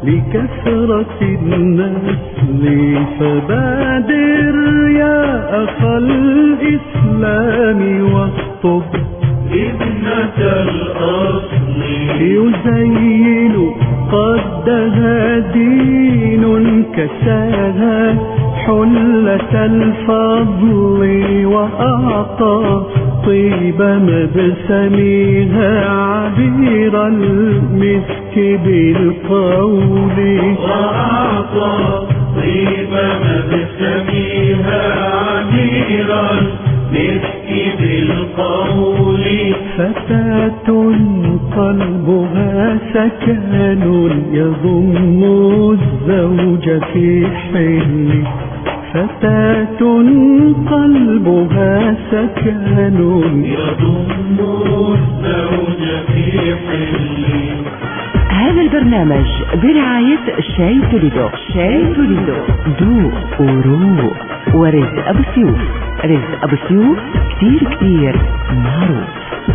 لكثرة النسل، فبادر يا أخ الإسلام واخطب ابنة الأصل. يزين قدها دين كساها حلة الفضل، وأعطى طيب مبسمها عبير المسك بالقول. وأعطى طيب مبسمها عبير المسك بالقول. فتاة قلبها سكن يضم الزوج في حل. فتاة قلبها سكن يضم الزوج في حل. هذا البرنامج برعاية شاي توليدو. شاي توليدو ذوق وروق. ورزق أبو سيوف. رزق أبو سيوف كتير معروف.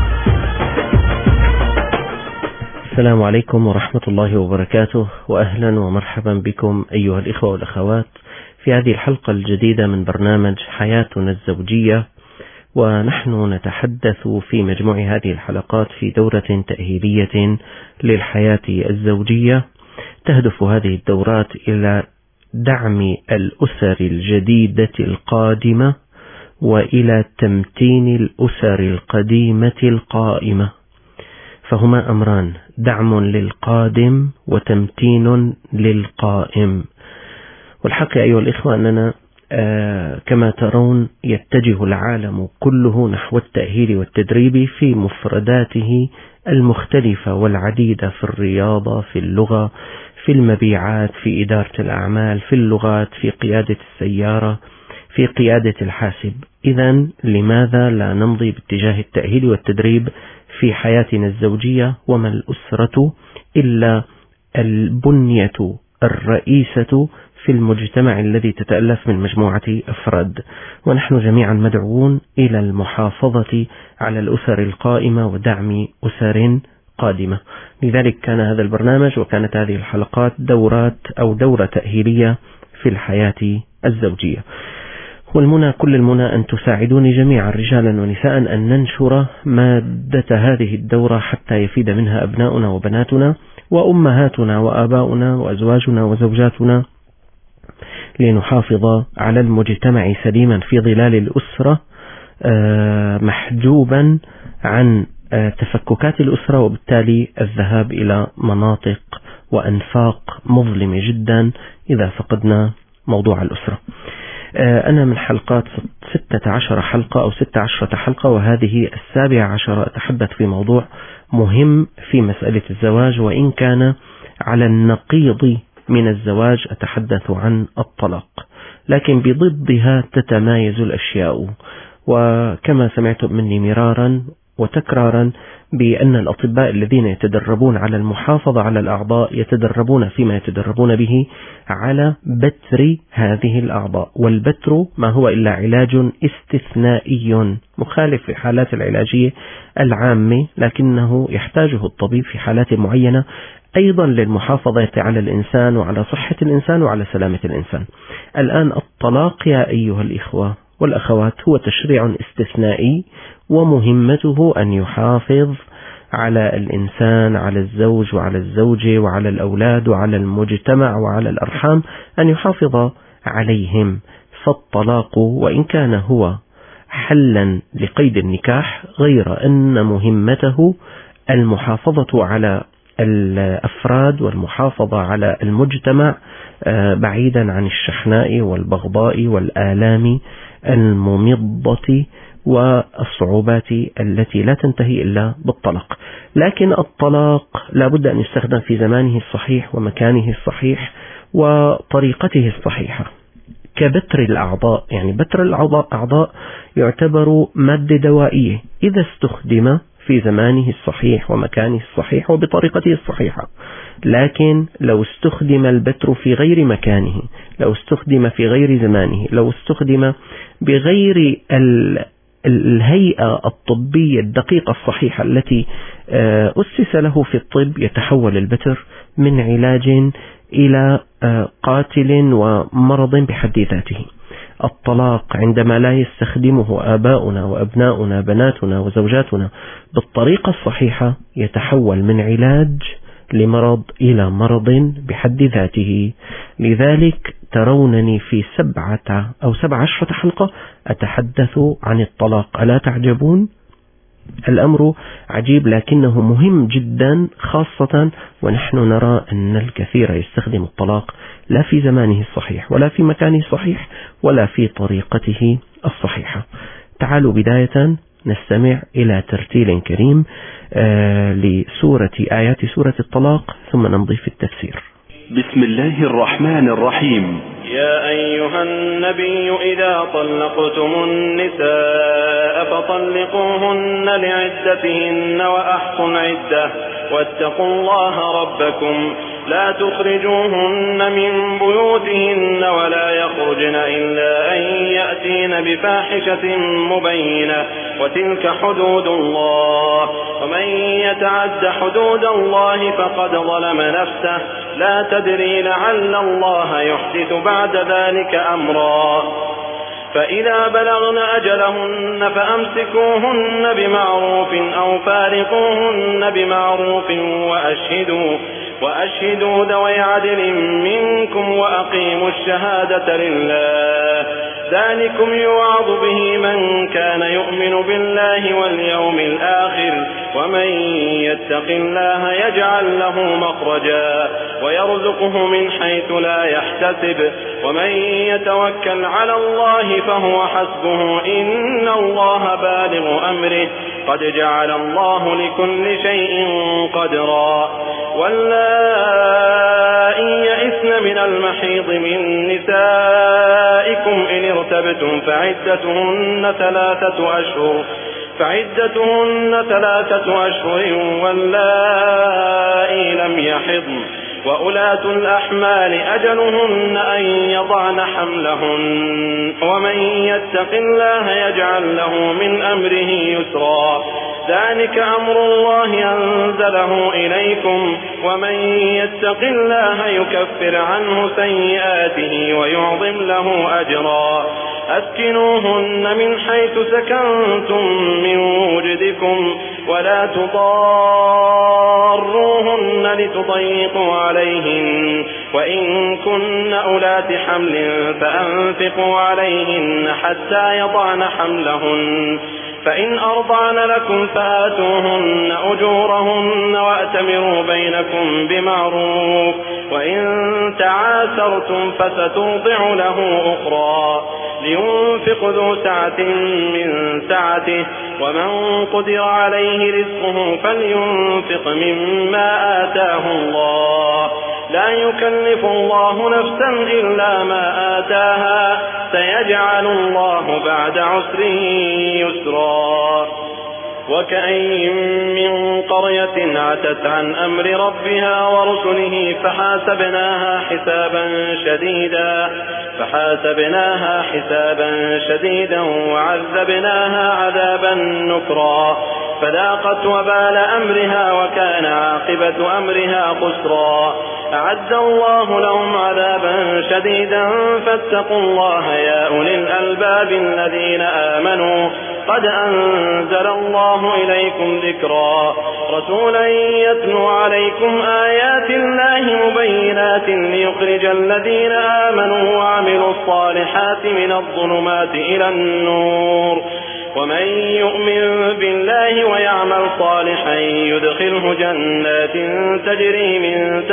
السلام عليكم ورحمة الله وبركاته، وأهلا ومرحبا بكم أيها الإخوة والأخوات في هذه الحلقة الجديدة من برنامج حياتنا الزوجية. ونحن نتحدث في مجموع هذه الحلقات في دورة تأهيلية للحياة الزوجية. تهدف هذه الدورات إلى دعم الأسر الجديدة القادمة وإلى تمتين الأسر القديمة القائمة، فهما أمران: دعم للقادم وتمتين للقائم. والحق أيها الإخوة أننا كما ترون يتجه العالم كله نحو التأهيل والتدريب في مفرداته المختلفة والعديدة، في الرياضة، في اللغة، في المبيعات، في إدارة الأعمال، في اللغات، في قيادة السيارة، في قيادة الحاسب. إذن لماذا لا نمضي باتجاه التأهيل والتدريب في حياتنا الزوجية؟ وما الأسرة إلا البنية الرئيسة في المجتمع الذي تتألف من مجموعة أفراد، ونحن جميعا مدعوون إلى المحافظة على الأسر القائمة ودعم أسر قادمة. لذلك كان هذا البرنامج وكانت هذه الحلقات دورة تأهيلية في الحياة الزوجية. والمنى كل المنى أن تساعدوني جميعا رجالا ونساء أن ننشر مادة هذه الدورة حتى يفيد منها أبناؤنا وبناتنا وأمهاتنا وآباؤنا وأزواجنا وزوجاتنا، لنحافظ على المجتمع سليما في ظلال الأسرة، محجوبا عن تفككات الأسرة، وبالتالي الذهاب إلى مناطق وأنفاق مظلمة جدا إذا فقدنا موضوع الأسرة. أنا من حلقات 16 حلقة أو 16 حلقة، وهذه 17 أتحدث في موضوع مهم في مسألة الزواج، وإن كان على النقيض من الزواج. أتحدث عن الطلاق، لكن بضدها تتمايز الأشياء. وكما سمعتم مني مرارا وتكرارا بأن الأطباء الذين يتدربون على المحافظة على الأعضاء يتدربون فيما يتدربون به على بتر هذه الأعضاء، والبتر ما هو إلا علاج استثنائي مخالف في حالات العلاجية العامة، لكنه يحتاجه الطبيب في حالات معينة أيضا للمحافظة على الإنسان وعلى صحة الإنسان وعلى سلامة الإنسان. الآن الطلاق يا أيها الإخوة والأخوات هو تشريع استثنائي، ومهمته أن يحافظ على الإنسان، على الزوج وعلى الزوجة وعلى الأولاد وعلى المجتمع وعلى الأرحام، أن يحافظ عليهم. فالطلاق وإن كان هو حلا لقيد النكاح، غير أن مهمته المحافظة على الأفراد والمحافظة على المجتمع بعيدا عن الشحناء والبغضاء والآلام الممضة والصعوبات التي لا تنتهي إلا بالطلاق. لكن الطلاق لا بد أن يستخدم في زمانه الصحيح ومكانه الصحيح وطريقته الصحيحة، كبتر الأعضاء. يعني بتر الأعضاء يعتبر مادة دوائية إذا استخدم في زمانه الصحيح ومكانه الصحيح وبطريقته الصحيحة. لكن لو استخدم البتر في غير مكانه، لو استخدم في غير زمانه، لو استخدم بغير الهيئة الطبية الدقيقة الصحيحة التي أسس له في الطب، يتحول البتر من علاج إلى قاتل ومرض بحد ذاته. الطلاق عندما لا يستخدمه آباؤنا وأبناؤنا بناتنا وزوجاتنا بالطريقة الصحيحة يتحول من علاج لمرض إلى مرض بحد ذاته. لذلك ترونني في 7 أو 17 حلقة أتحدث عن الطلاق، ألا تعجبون؟ الأمر عجيب لكنه مهم جدا، خاصة ونحن نرى أن الكثير يستخدم الطلاق لا في زمانه الصحيح ولا في مكانه الصحيح ولا في طريقته الصحيحة. تعالوا بداية نستمع إلى ترتيل كريم آيات سورة الطلاق ثم نمضي في التفسير. بسم الله الرحمن الرحيم. يا أيها النبي إذا طلقتم النساء فطلقوهن لعدتهن وأحصوا العدة واتقوا الله ربكم لا تخرجوهن من بيوتهن ولا يخرجن إلا أن يأتين بفاحشة مبينة وتلك حدود الله ومن يتعد حدود الله فقد ظلم نفسه لا تدري لعل الله يحدث بعد ذلك أمرا. فإذا بلغن أجلهن فأمسكوهن بمعروف أو فارقوهن بمعروف وأشهدوا ذوي عدل منكم وأقيموا الشهادة لله ذلكم يوعظ به من كان يؤمن بالله واليوم الآخر ومن يتق الله يجعل له مخرجا ويرزقه من حيث لا يحتسب ومن يتوكل على الله فهو حسبه إن الله بالغ أمره قد جعل الله لكل شيء قدرا. واللائي يئسن من المحيض من نسائكم إن ارتبتم فعدتهن 3 أشهر واللائي لم يحضن وأولاة الأحمال أجلهن أن يضعن حملهن ومن يتق الله يجعل له من أمره يسرا ذلك أمر الله أنزله إليكم ومن يتق الله يكفر عنه سيئاته ويعظم له أجرا. أسكنوهن من حيث سكنتم من وجدكم ولا تضاروهن لتضيقوا عليهن وإن كن أولات حمل فأنفقوا عليهن حتى يضعن حملهن فإن أرضعن لكم فآتوهن أجورهن وأتمروا بينكم بمعروف وإن تعاسرتم فسترضع له أخرى لينفق ذو سعة من سعته ومن قدر عليه رزقه فلينفق مما آتاه الله لا يكلف الله نفسا إلا ما آتاها سيجعل الله بعد عسر يسرا. وكأين من قرية عتت عن أمر ربها ورسله فحاسبناها حسابا شديدا وعذبناها عذابا نكرا فذاقت وبال أمرها وكان عاقبة أمرها خسرا. أعد الله لهم عذابا شديدا فاتقوا الله يا أولي الألباب الذين آمنوا قد أنزل الله إليكم ذكرا رسولا يتلو عليكم آيات الله مبينات ليخرج الذين آمنوا وعملوا الصالحات من الظلمات إلى النور ومن يؤمن بالله ويعمل صالحا يدخله جنات تجري من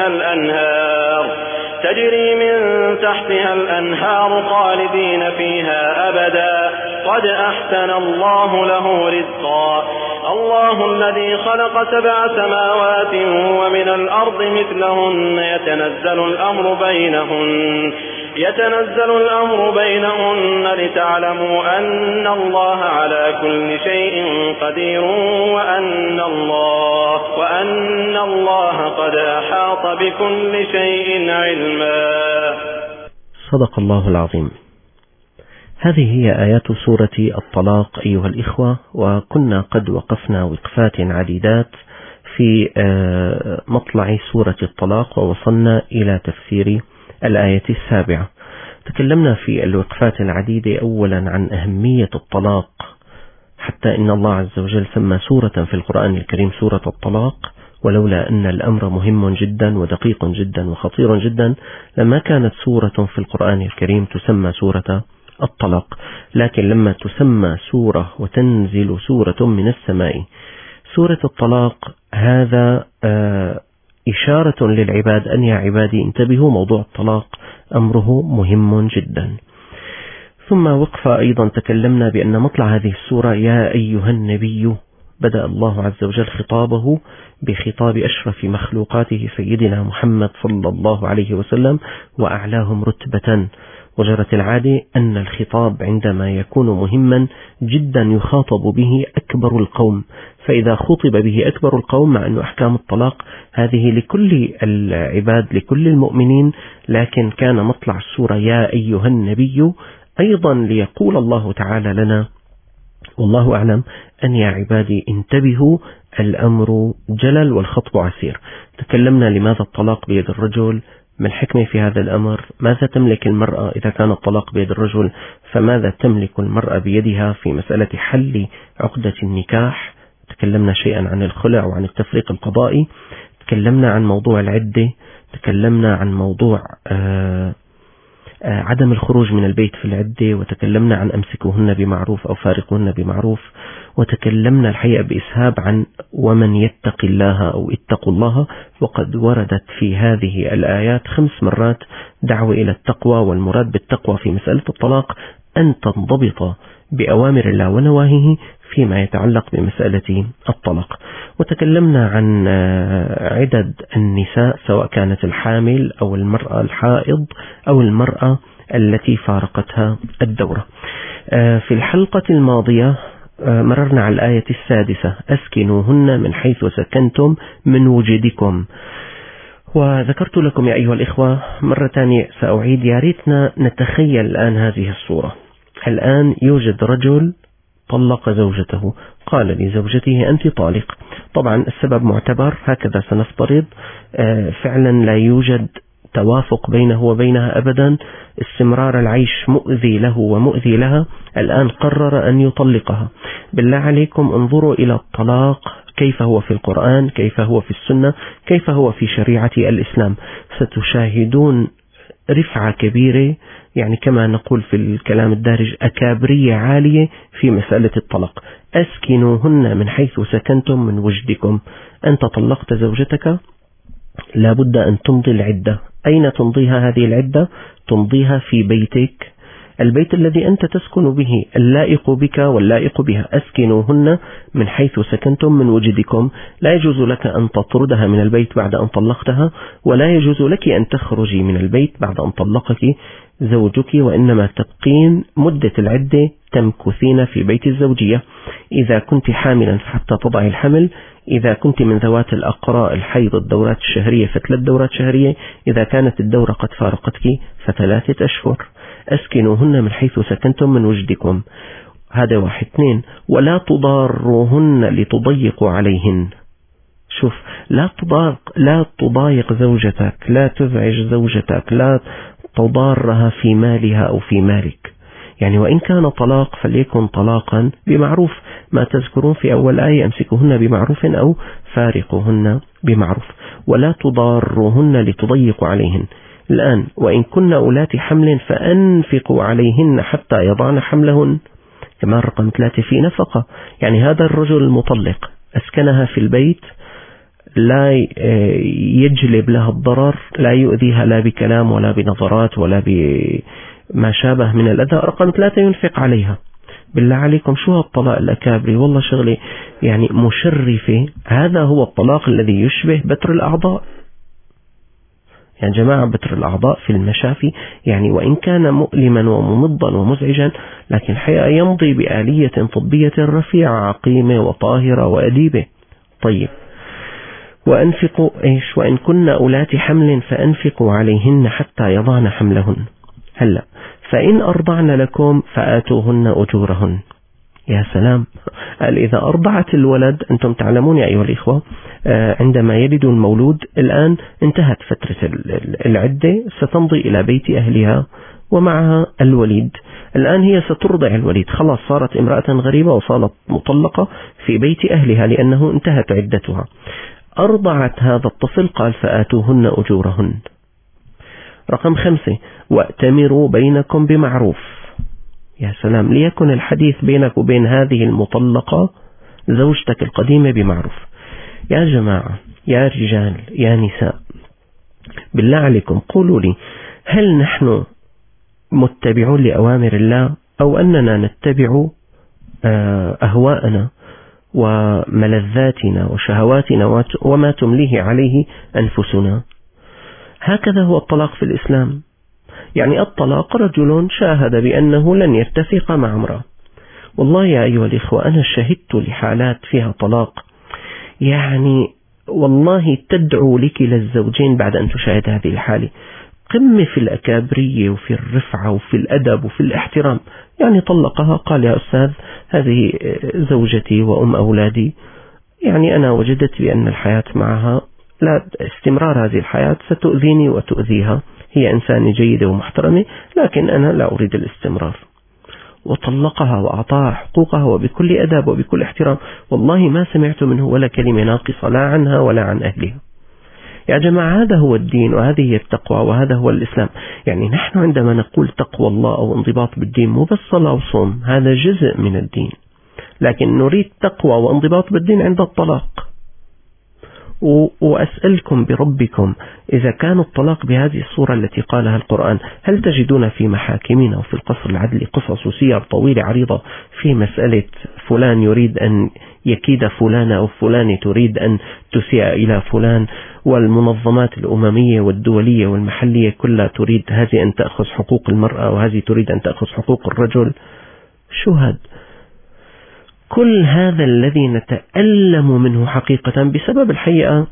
تحتها الأنهار خالدين فيها أبدا قد أحسن الله له رزقا. الله الذي خلق 7 سماوات ومن الأرض مثلهن يتنزل الأمر بينهن لتعلموا أن الله على كل شيء قدير وأن الله قد أحاط بكل شيء علما. صدق الله العظيم. هذه هي آيات سورة الطلاق أيها الإخوة، وكنا قد وقفنا وقفات عديدات في في مطلع سورة الطلاق ووصلنا إلى تفسير الآية 7. تكلمنا في الوقفات العديدة أولا عن أهمية الطلاق، حتى إن الله عز وجل سمى سورة في القرآن الكريم سورة الطلاق، ولولا أن الأمر مهم جدا ودقيق جدا وخطير جدا لما كانت سورة في القرآن الكريم تسمى سورة الطلاق. لكن لما تسمى سورة وتنزل سورة من السماء سورة الطلاق، هذا إشارة للعباد أن يا عبادي انتبهوا، موضوع الطلاق أمره مهم جدا. ثم وقفة أيضا تكلمنا بأن مطلع هذه السورة يا أيها النبي، بدأ الله عز وجل خطابه بخطاب أشرف مخلوقاته سيدنا محمد صلى الله عليه وسلم وأعلاهم رتبة. وجرت العادة أن الخطاب عندما يكون مهما جدا يخاطب به أكبر القوم، فإذا خطب به أكبر القوم، مع أن أحكام الطلاق هذه لكل العباد لكل المؤمنين، لكن كان مطلع السورة يا أيها النبي أيضا ليقول الله تعالى لنا والله أعلم أن يا عبادي انتبهوا، الأمر جلل والخطب عسير. تكلمنا لماذا الطلاق بيد الرجل، ما الحكمة في هذا الأمر، ماذا تملك المرأة إذا كان الطلاق بيد الرجل، فماذا تملك المرأة بيدها في مسألة حل عقدة النكاح. تكلمنا شيئا عن الخلع وعن التفريق القضائي، تكلمنا عن موضوع العدة، تكلمنا عن موضوع عدم الخروج من البيت في العدة، وتكلمنا عن أمسكوهن بمعروف أو فارقوهن بمعروف، وتكلمنا الحقيقة بإسهاب عن ومن يتق الله أو اتقوا الله، وقد وردت في هذه الآيات 5 مرات دعوة إلى التقوى، والمراد بالتقوى في مسألة الطلاق أن تنضبط بأوامر الله ونواهيه فيما يتعلق بمسألة الطلاق. وتكلمنا عن عدد النساء سواء كانت الحامل أو المرأة الحائض أو المرأة التي فارقتها الدورة. في الحلقة الماضية مررنا على الآية 6 أسكنوهن من حيث سكنتم من وجدكم، وذكرت لكم يا أيها الإخوة مرة ثانية سأعيد، يا ريتنا نتخيل الآن هذه الصورة. الآن يوجد رجل طلق زوجته، قال لزوجته أنت طالق، طبعا السبب معتبر هكذا سنفترض، فعلا لا يوجد توافق بينه وبينها أبدا، استمرار العيش مؤذي له ومؤذي لها، الآن قرر أن يطلقها. بالله عليكم انظروا إلى الطلاق كيف هو في القرآن، كيف هو في السنة، كيف هو في شريعة الإسلام. ستشاهدون رفعة كبيرة، يعني كما نقول في الكلام الدارج أكابرية عالية في مسألة الطلاق. أسكنوهن من حيث سكنتم من وجدكم، أنت طلقت زوجتك لابد أن تمضي العدة. أين تمضيها هذه العدة؟ تمضيها في بيتك، البيت الذي أنت تسكن به، اللائق بك واللائق بها. أسكنوهن من حيث سكنتم من وجدكم، لا يجوز لك أن تطردها من البيت بعد أن طلقتها، ولا يجوز لك أن تخرجي من البيت بعد أن طلقك زوجك، وإنما تبقين مدة العدة تمكثين في بيت الزوجية. إذا كنت حاملا فحتى تضعي الحمل، إذا كنت من ذوات الأقراء الحيض الدورات الشهرية ف3 دورات شهرية، إذا كانت الدورة قد فارقتك ف3 أشهر. أسكنوهن من حيث سكنتم من وجدكم، هذا 1. 2 ولا تضاروهن لتضيقوا عليهن. شوف، لا تضايق زوجتك، لا تزعج زوجتك، لا تضارها في مالها أو في مالك. يعني وإن كان طلاق فليكن طلاقا بمعروف، ما تذكرون في أول آية أمسكوهن بمعروف أو فارقوهن بمعروف. ولا تضاروهن لتضيقوا عليهن. الآن وإن كن أولات حمل فأنفقوا عليهن حتى يضعن حملهن. كمان رقم 3 في نفقة، يعني هذا الرجل المطلق أسكنها في البيت، لا يجلب لها الضرر، لا يؤذيها لا بكلام ولا بنظرات ولا بما شابه من الأذى. رقم 3 ينفق عليها. بالله عليكم شو هالطلاق الأكابري، والله شغلي يعني مشرفة. هذا هو الطلاق الذي يشبه بتر الأعضاء. يعني جماعة بتر الأعضاء في المشافي، يعني وإن كان مؤلما وممضا ومزعجا، لكن الحقيقة يمضي بآلية طبية رفيعة عقيمة وطاهرة وأديبة. طيب، وأنفقوا إيش؟ وإن كن أولات حمل فأنفقوا عليهن حتى يضعن حملهن. هلا فإن أرضعن لكم فآتوهن أجورهن. يا سلام. قال إذا أرضعت الولد، أنتم تعلمون يا أيها الإخوة عندما يلد المولود الآن انتهت فترة العدة، ستمضي إلى بيت أهلها ومعها الوليد. الآن هي سترضع الوليد، خلاص صارت امرأة غريبة وصارت مطلقة في بيت أهلها لأنه انتهت عدتها. أرضعت هذا الطفل، قال فآتوهن أجورهن. رقم 5 وأتمروا بينكم بمعروف. يا سلام، ليكن الحديث بينك وبين هذه المطلقة زوجتك القديمة بمعروف. يا جماعة، يا رجال، يا نساء، بالله عليكم قولوا لي، هل نحن متبعون لأوامر الله أو أننا نتبع أهواءنا وملذاتنا وشهواتنا وما تمليه عليه أنفسنا؟ هكذا هو الطلاق في الإسلام. يعني الطلاق رجل شاهد بأنه لن يتفق مع امرأة. والله يا أيها الإخوة أنا شهدت لحالات فيها طلاق، يعني والله تدعو لك للزوجين بعد أن تشاهد هذه الحالة. قمة في الأكابرية وفي الرفعة وفي الأدب وفي الاحترام. يعني طلقها، قال يا أستاذ هذه زوجتي وأم أولادي، يعني أنا وجدت بأن الحياة معها لا، استمرار هذه الحياة ستؤذيني وتؤذيها، هي إنسانة جيدة ومحترمة لكن أنا لا أريد الاستمرار. وطلقها وأعطاها حقوقها وبكل أدب وبكل احترام. والله ما سمعت منه ولا كلمة ناقصة لا عنها ولا عن أهلها. يا جماعة هذا هو الدين وهذه هي التقوى وهذا هو الإسلام. يعني نحن عندما نقول تقوى الله أو انضباط بالدين مو بس صلاة وصوم، هذا جزء من الدين، لكن نريد تقوى وانضباط بالدين عند الطلاق. وأسألكم بربكم، إذا كان الطلاق بهذه الصورة التي قالها القرآن، هل تجدون في محاكمنا وفي القصر العدلي قصص وسير طويلة عريضة في مسألة فلان يريد أن يكيد فلان أو فلان تريد أن تسيء إلى فلان، والمنظمات الأممية والدولية والمحلية كلها تريد هذه أن تأخذ حقوق المرأة وهذه تريد أن تأخذ حقوق الرجل؟ شو هذا؟ كل هذا الذي نتألم منه حقيقة بسبب الحقيقة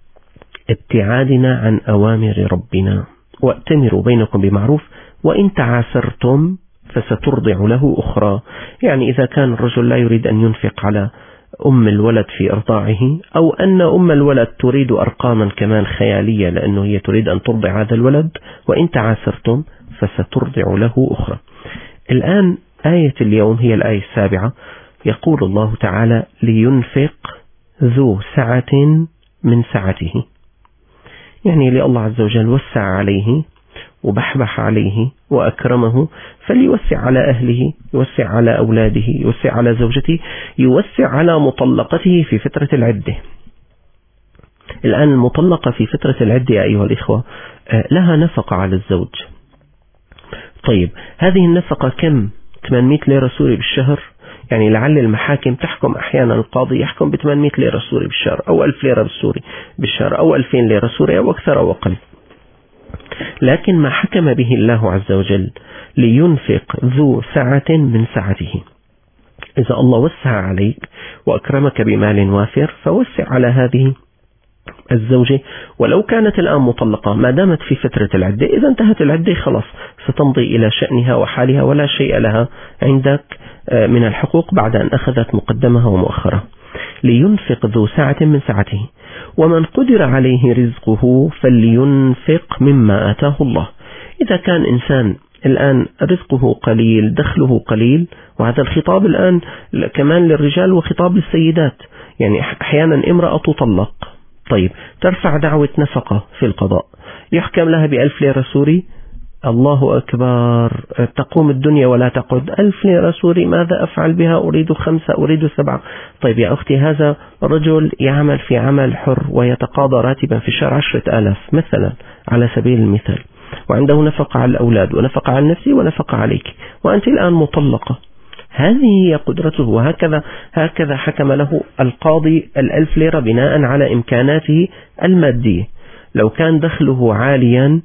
ابتعادنا عن أوامر ربنا. وأتمروا بينكم بمعروف وإن تعاسرتم فسترضع له أخرى. يعني إذا كان الرجل لا يريد أن ينفق على أم الولد في إرضاعه، أو أن أم الولد تريد أرقاما كمان خيالية لأنه هي تريد أن ترضع هذا الولد، وإن تعاسرتم فسترضع له أخرى. الآن آية اليوم هي الآية 7. يقول الله تعالى لينفق ذو سعة من سعته. يعني لله عز وجل وسع عليه وبحبح عليه وأكرمه، فليوسع على أهله، يوسع على أولاده، يوسع على زوجته، يوسع على مطلقته في فترة العدة. الآن المطلقة في فترة العدة يا أيها الإخوة لها نفقة على الزوج. طيب هذه النفقة كم؟ 800 ليرة سوري بالشهر. يعني لعل المحاكم تحكم أحيانا، القاضي يحكم ب 800 ليرة سوري بالشهر، أو 1000 ليرة بالسوري بالشهر، أو 2000 ليرة سوري، أو أكثر أو أقل. لكن ما حكم به الله عز وجل لينفق ذو سعة من سعته. إذا الله وسع عليك وأكرمك بمال وافر فوسع على هذه الزوجة، ولو كانت الآن مطلقة ما دامت في فترة العدة، إذا انتهت العدة خلاص ستمضي إلى شأنها وحالها ولا شيء لها عندك من الحقوق بعد أن أخذت مقدمها ومؤخرها. لينفق ذو سعة من سعته ومن قدر عليه رزقه فلينفق مما آتاه الله. إذا كان إنسان الآن رزقه قليل، دخله قليل، وهذا الخطاب الآن كمان للرجال وخطاب للسيدات. يعني أحيانا امرأة تطلق، طيب ترفع دعوة نفقة في القضاء، يحكم لها ب1000 ليرة سوري. الله أكبر، تقوم الدنيا ولا تقعد. 1000 ليرة سوري ماذا أفعل بها؟ أريد 5، أريد 7. طيب يا أختي، هذا رجل يعمل في عمل حر ويتقاضى راتبا في الشهر 10,000 مثلا على سبيل المثال، وعنده نفقة على الأولاد ونفقة على نفسي ونفقة عليك، وأنت الآن مطلقة. هذه هي قدرته، وهكذا حكم له القاضي 1000 ليرة بناء على إمكاناته المادية. لو كان دخله عاليا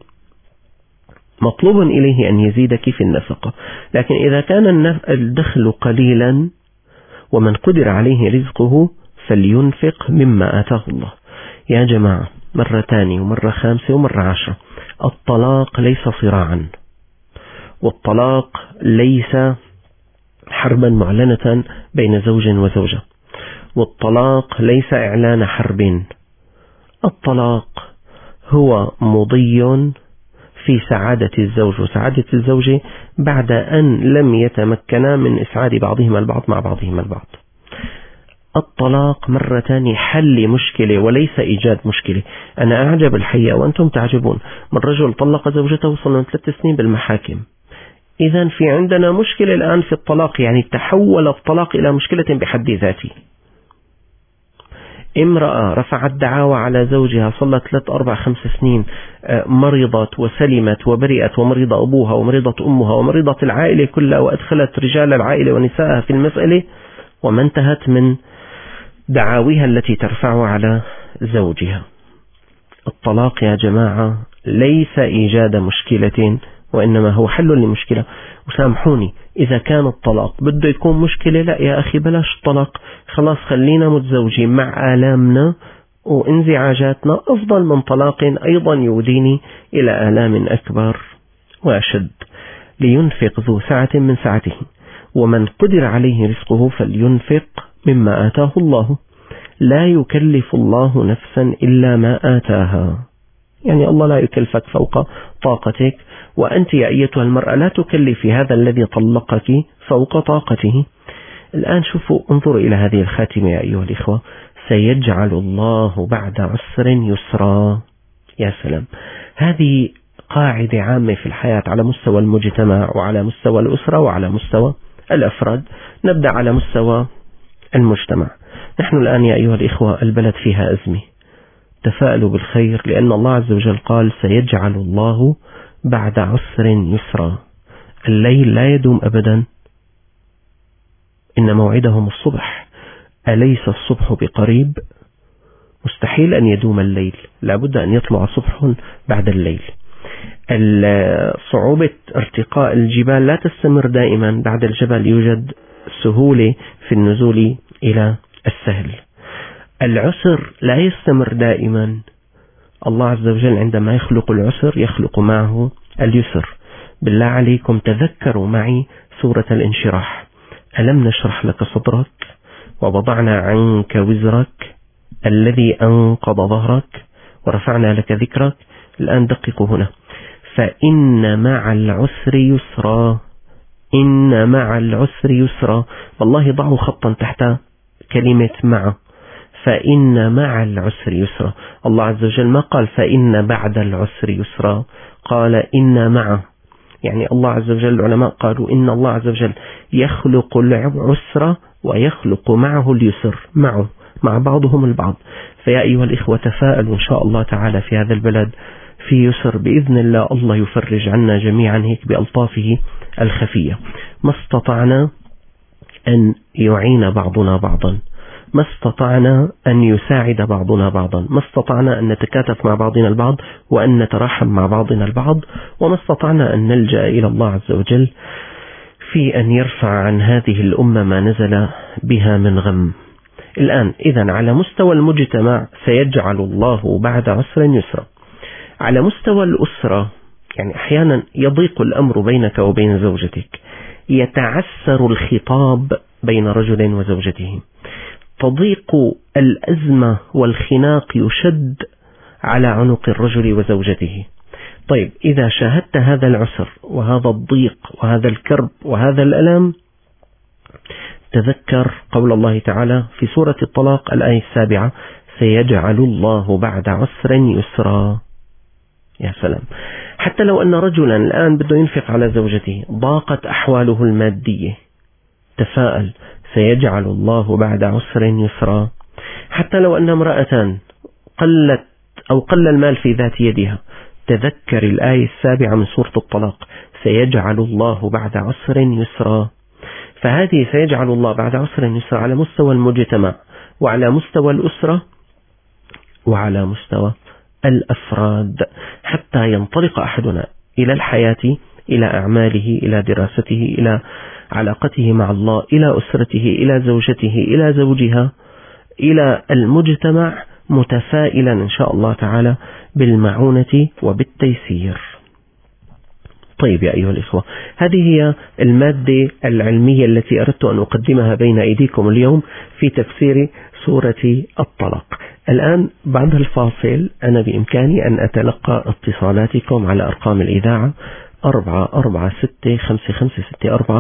مطلوب إليه أن يزيدك في النفقة، لكن إذا كان الدخل قليلا ومن قدر عليه رزقه فلينفق مما آتاه الله. يا جماعة، مرة ثانية ومرة خامسة ومرة 10، الطلاق ليس صراعا، والطلاق ليس حربا معلنة بين زوج وزوجة. والطلاق ليس إعلان حرب، الطلاق هو مضي في سعادة الزوج وسعادة الزوجة بعد أن لم يتمكنا من إسعاد بعضهما البعض مع بعضهما البعض. الطلاق مرة ثانية حل مشكلة وليس إيجاد مشكلة. أنا أعجب الحقيقة وأنتم تعجبون من رجل طلق زوجته وصلنا 3 سنين بالمحاكم. إذن في عندنا مشكلة الآن في الطلاق، يعني تحول الطلاق إلى مشكلة بحد ذاته. امرأة رفعت دعاوى على زوجها صلت 3 4 5 سنين، مرضت وسلمت وبرئت، ومرض أبوها ومرضت أمها ومرضت العائلة كلها، وأدخلت رجال العائلة ونسائها في المسألة، وما انتهت من دعاويها التي ترفع على زوجها. الطلاق يا جماعة ليس إيجاد مشكلة، وإنما هو حل لمشكلة. وسامحوني إذا كان الطلاق بده يكون مشكلة، لا يا أخي بلاش طلاق، خلاص خلينا متزوجين مع آلامنا وانزعاجاتنا أفضل من طلاق أيضا يوديني إلى آلام أكبر وأشد. لينفق ذو سعة من سعته، ومن قدر عليه رزقه فلينفق مما آتاه الله، لا يكلف الله نفسا إلا ما آتاها. يعني الله لا يكلفك فوق طاقتك، وأنت يا أيتها المرأة لا تكلفي هذا الذي طلقك فوق طاقته. الآن شوفوا، انظروا إلى هذه الخاتمة يا أيها الإخوة: سيجعل الله بعد عسر يسرا. يا سلام، هذه قاعدة عامة في الحياة على مستوى المجتمع وعلى مستوى الأسرة وعلى مستوى الأفراد. نبدأ على مستوى المجتمع. نحن الآن يا أيها الإخوة البلد فيها أزمة، تفاءلوا بالخير، لأن الله عز وجل قال سيجعل الله بعد عسر يسرا. الليل لا يدوم أبدا، إن موعدهم الصبح، أليس الصبح بقريب؟ مستحيل أن يدوم الليل، لابد أن يطلع صبح بعد الليل. صعوبة ارتقاء الجبال لا تستمر دائما، بعد الجبل يوجد سهولة في النزول إلى السهل. العسر لا يستمر دائما، الله عز وجل عندما يخلق العسر يخلق معه اليسر. بالله عليكم تذكروا معي سورة الانشراح: ألم نشرح لك صدرك ووضعنا عنك وزرك الذي أنقض ظهرك ورفعنا لك ذكرك. الآن دققوا هنا: فإن مع العسر يسرا، إن مع العسر يسرا. والله ضعوا خطا تحت كلمة مع، فإن مع العسر يسرا. الله عز وجل ما قال فإن بعد العسر يسرا، قال إن معه. يعني الله عز وجل، العلماء قالوا إن الله عز وجل يخلق العسر ويخلق معه اليسر، معه مع بعضهم البعض. فيا أيها الإخوة تفاءلوا إن شاء الله تعالى، في هذا البلد في يسر بإذن الله. الله يفرج عنا جميعا هيك بألطافه الخفية. ما استطعنا أن يعين بعضنا بعضا، ما استطعنا أن يساعد بعضنا بعضا، ما استطعنا أن نتكاتف مع بعضنا البعض وأن نتراحم مع بعضنا البعض، وما استطعنا أن نلجأ إلى الله عز وجل في أن يرفع عن هذه الأمة ما نزل بها من غم. الآن إذن على مستوى المجتمع سيجعل الله بعد عسر يسرا. على مستوى الأسرة، يعني أحيانا يضيق الأمر بينك وبين زوجتك، يتعسر الخطاب بين رجل وزوجته، تضيق الأزمة والخناق يشد على عنق الرجل وزوجته. طيب إذا شاهدت هذا العسر وهذا الضيق وهذا الكرب وهذا الألم، تذكر قول الله تعالى في سورة الطلاق الآية 7: سيجعل الله بعد عسر يسرا. يا سلام، حتى لو أن رجلا الآن بده ينفق على زوجته، ضاقت أحواله المادية، تفاءل، سيجعل الله بعد عسر يسرا. حتى لو أن امرأة قل المال في ذات يدها، تذكر الآية 7 من سورة الطلاق: سيجعل الله بعد عسر يسرا. فهذه سيجعل الله بعد عسر يسرا على مستوى المجتمع وعلى مستوى الأسرة وعلى مستوى الأفراد، حتى ينطلق أحدنا إلى الحياة، إلى أعماله، إلى دراسته، إلى علاقته مع الله، إلى أسرته، إلى زوجته، إلى زوجها، إلى المجتمع، متفائلا إن شاء الله تعالى بالمعونة وبالتيسير. طيب يا أيها الإخوة، هذه هي المادة العلمية التي أردت أن أقدمها بين أيديكم اليوم في تفسير سورة الطلاق. الآن بعد الفاصل أنا بإمكاني أن أتلقى اتصالاتكم على أرقام الإذاعة 4465564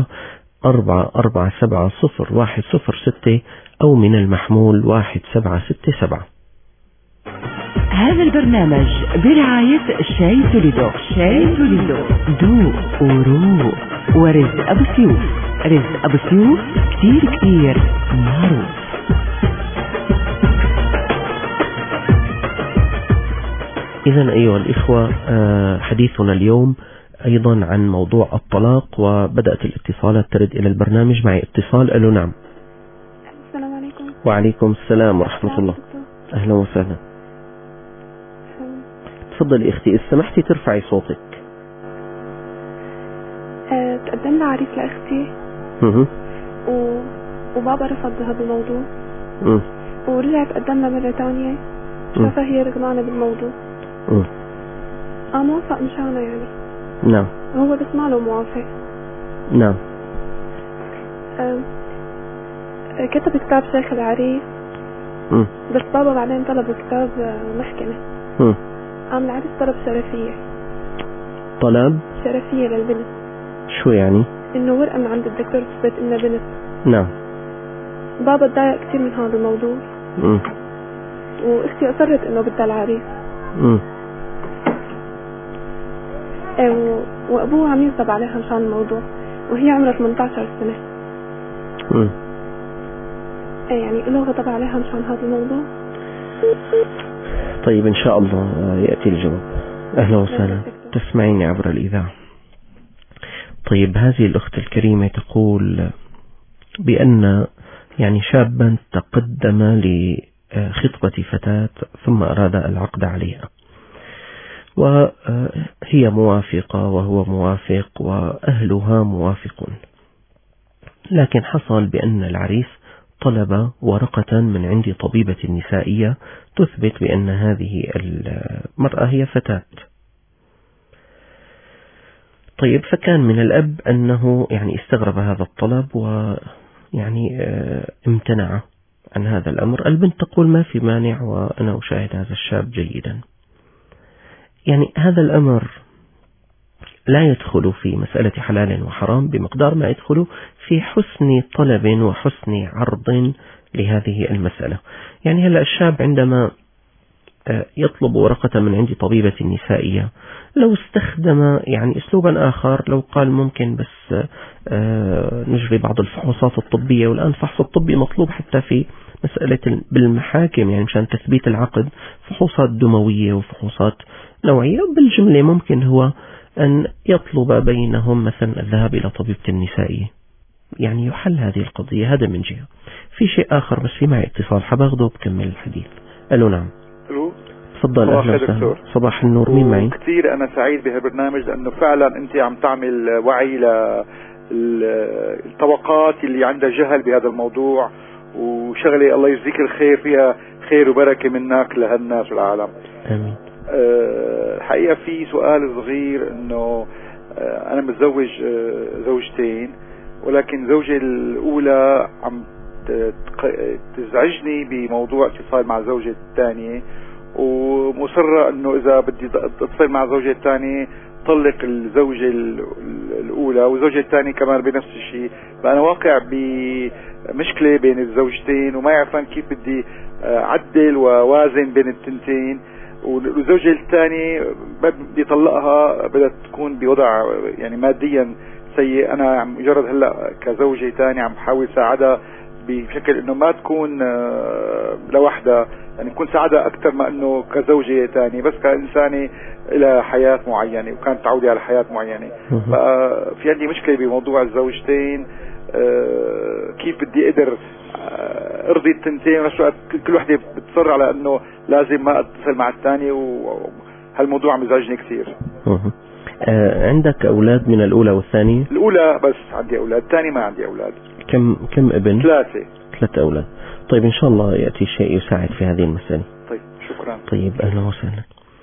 4470106 أو من المحمول 1767. هذا البرنامج برعاية شاي توليدو. شاي توليدو دوق وروق. ورزق أبو سيوف. رزق أبو سيوف كتير معروف. إذن أيها الإخوة، حديثنا اليوم أيضا عن موضوع الطلاق، وبدأت الاتصالات ترد إلى البرنامج. معي اتصال. ألو نعم. السلام عليكم. وعليكم السلام ورحمة الله. أهلا وسهلا. تفضلي أختي، إذا سمحتي ترفعي صوتك. تقدم لي عريس لأختي وبابا رفض بهذا الموضوع، ورجع تقدم لها مرة تانية، شافها هي رغبانة بالموضوع. موافق مشانه يعني. نعم. هو بس ما له موافق. نعم. كتب كتاب شيخ العريس، بس بابا بعدين طلب كتاب محكمة. العريس طلب شرفية. طلب شرفية للبنت. شو يعني؟ انه ورقة من عند الدكتور تثبت انها بنت. نعم. بابا تضايق كثير من هذا الموضوع. واختي اصرت انه بدها العريس. وابوه عم يصب عليها مشان الموضوع، وهي عمرها 18 سنة. يعني له غضب عليها مشان هذا الموضوع. طيب إن شاء الله يأتي الجواب. أهلا وسهلا. تسمعيني عبر الإذاعة. طيب هذه الأخت الكريمة تقول بأن يعني شابا تقدم لخطبة فتاة ثم أراد العقد عليها، وهي موافقة وهو موافق وأهلها موافقون، لكن حصل بأن العريس طلب ورقة من عند طبيبة نسائية تثبت بأن هذه المرأة هي فتاة. طيب فكان من الأب أنه يعني استغرب هذا الطلب ويعني امتنع عن هذا الأمر. البنت تقول ما في مانع وأنا أشاهد هذا الشاب جيدا. يعني هذا الأمر لا يدخل في مسألة حلال وحرام بمقدار ما يدخل في حسن طلب وحسن عرض لهذه المسألة. يعني هلأ الشاب عندما يطلب ورقة من عند طبيبة نسائية، لو استخدم يعني أسلوبا آخر، لو قال ممكن بس نجري بعض الفحوصات الطبية، والآن الفحص الطبي مطلوب حتى في مسألة بالمحاكم يعني مشان تثبيت العقد، فحوصات دموية وفحوصات نوعية. بالجملة ممكن هو أن يطلب بينهم مثلا الذهاب إلى طبيبة النسائية، يعني يحل هذه القضية. هذا من جهة. في شيء آخر بس في معي اتصال حباخده وبكمل الحديث. ألو نعم. ألو تفضل. أهلا وسهلا. صباح النور. مين معي؟ كثير أنا سعيد بهالبرنامج لأنه فعلا أنت عم تعمل وعي للطبقات اللي عندها جهل بهذا الموضوع، وشغلة الله يجزيك الخير فيها خير وبركة منك لهالناس والعالم. آمين. الحقيقة في سؤال صغير، انه انا متزوج زوجتين، ولكن زوجي الاولى عم تزعجني بموضوع اتصال مع زوجي الثانية، ومصرة انه اذا بدي اتصل مع زوجي الثانية طلق الزوجة الاولى، والزوجة الثانية كمان بنفس الشيء. فانا واقع بمشكلة بين الزوجتين وما يعرفان كيف بدي اعدل ووازن بين التنتين. والزوجة الثاني بدي طلقها، بدها تكون بوضع يعني ماديا سيء. انا مجرد هلا كزوجة ثاني عم بحاول ساعدها بشكل انه ما تكون لوحدها، يعني نكون ساعدها اكثر ما انه كزوجة ثاني، بس كإنسانة الى حياة معينة وكانت تعودي على حياة معينة. ففي عندي مشكلة بموضوع الزوجتين، كيف بدي اقدر ارضي التنتين، ونفس الوقت كل وحدة بتصر على انه لازم ما اتصل مع الثانية، وهالموضوع عم يزعجني كثير. عندك اولاد من الاولى والثانية؟ الاولى بس عندي اولاد، الثانية ما عندي اولاد. كم ابن؟ 3 أولاد. طيب ان شاء الله يأتي شيء يساعد في هذه المسألة. طيب شكرا. طيب اهلا وسهلا.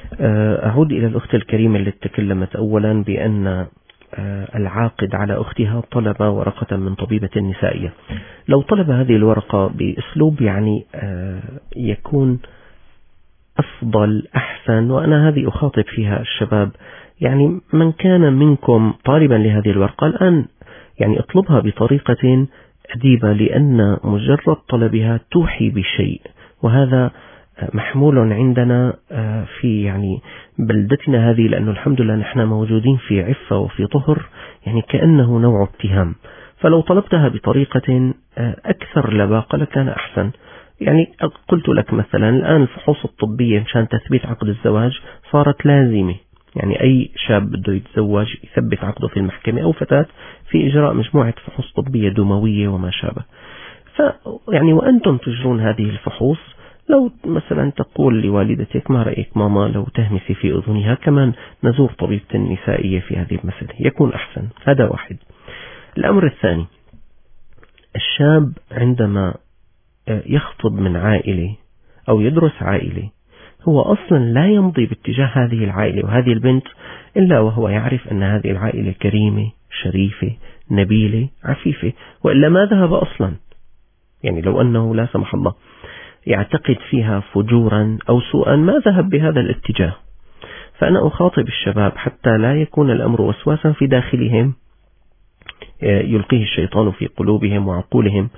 أعود إلى الأخت الكريمة اللي تكلمت أولا بأن العاقد على أختها طلب ورقة من طبيبة نسائية. لو طلب هذه الورقة بأسلوب يعني يكون أفضل أحسن، وأنا هذه أخاطب فيها الشباب، يعني من كان منكم طالبا لهذه الورقة الآن يعني اطلبها بطريقة أديبة، لأن مجرد طلبها توحي بشيء، وهذا محمول عندنا في يعني بلدتنا هذه، لأنه الحمد لله نحن موجودين في عفة وفي طهر، يعني كأنه نوع اتهام. فلو طلبتها بطريقة أكثر لباقة لكان أحسن. يعني قلت لك مثلا الآن الفحوص الطبية مشان تثبيت عقد الزواج صارت لازمة، يعني أي شاب بده يتزوج يثبت عقده في المحكمة أو فتاة في إجراء مجموعة فحوص طبية دموية وما شابه. يعني وأنتم تجرون هذه الفحوص، لو مثلا تقول لوالدتك ما رأيك ماما لو تهمسي في أذنها، كمان نزور طبيبة النسائية في هذه المسألة يكون أحسن. هذا واحد. الأمر الثاني، الشاب عندما يخطب من عائلة أو يدرس عائلة، هو أصلا لا يمضي باتجاه هذه العائلة وهذه البنت إلا وهو يعرف أن هذه العائلة كريمة شريفة نبيلة عفيفة، وإلا ما ذهب أصلا. يعني لو أنه لا سمح الله يعتقد فيها فجورا أو سوءا ما ذهب بهذا الاتجاه. فأنا أخاطب الشباب حتى لا يكون الأمر وسواسا في داخلهم يلقيه الشيطان في قلوبهم وعقولهم.